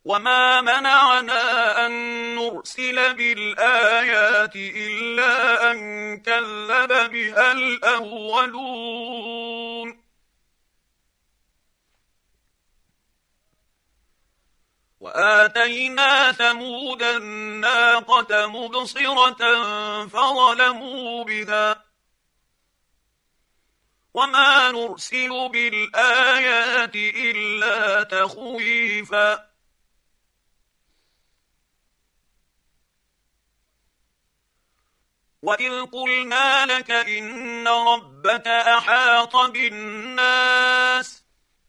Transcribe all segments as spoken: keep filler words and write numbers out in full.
وما منعنا أن نرسل بالآيات إلا أن كذب بها الأولون وآتينا ثمود الناقة مبصرة فظلموا بها وما نرسل بالآيات إلا تخويفا وإذ قلنا لك إن ربك أحاط بالناس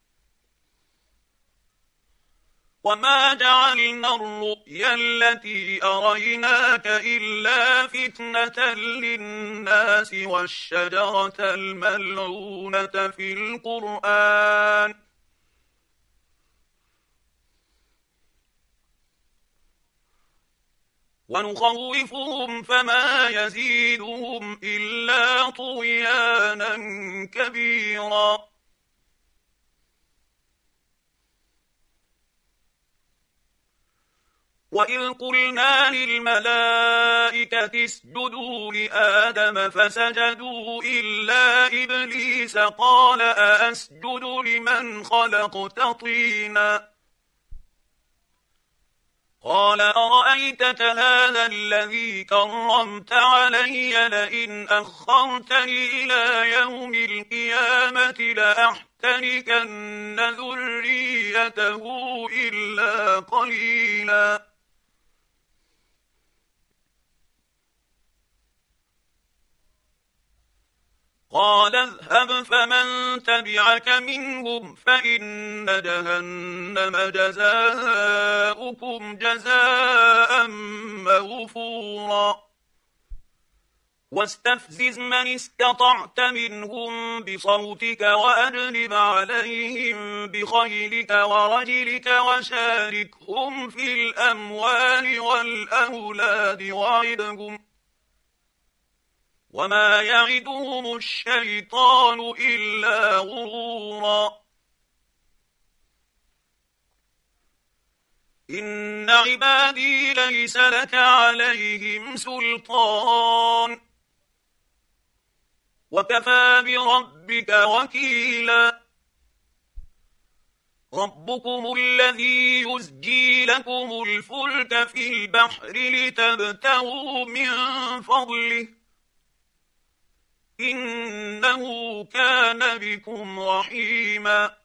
وما جعلنا الرؤيا التي أريناك إلا فتنة للناس والشجرة الملعونة في القرآن ونخوفهم فما يزيدهم إلا طغيانا كبيرا وإذ قلنا للملائكة اسجدوا لآدم فسجدوا إلا إبليس قال أأسجد لمن خلقت طينا قال أرأيتك هذا الذي كرمت علي لئن أخرتني إلى يوم القيامة لأحتركن ذريته إلا قليلا قال اذهب فمن تبعك منهم فإن جهنم جزاؤكم جزاء موفورا واستفزز من استطعت منهم بصوتك وأجلب عليهم بخيلك ورجلك وشاركهم في الأموال والأولاد وعدهم وما يعدهم الشيطان إلا غرورا إن عبادي ليس لك عليهم سلطان وكفى بربك وكيلا ربكم الذي يزجي لكم الفلك في البحر لتبتغوا من فضله إنه كان بكم رحيما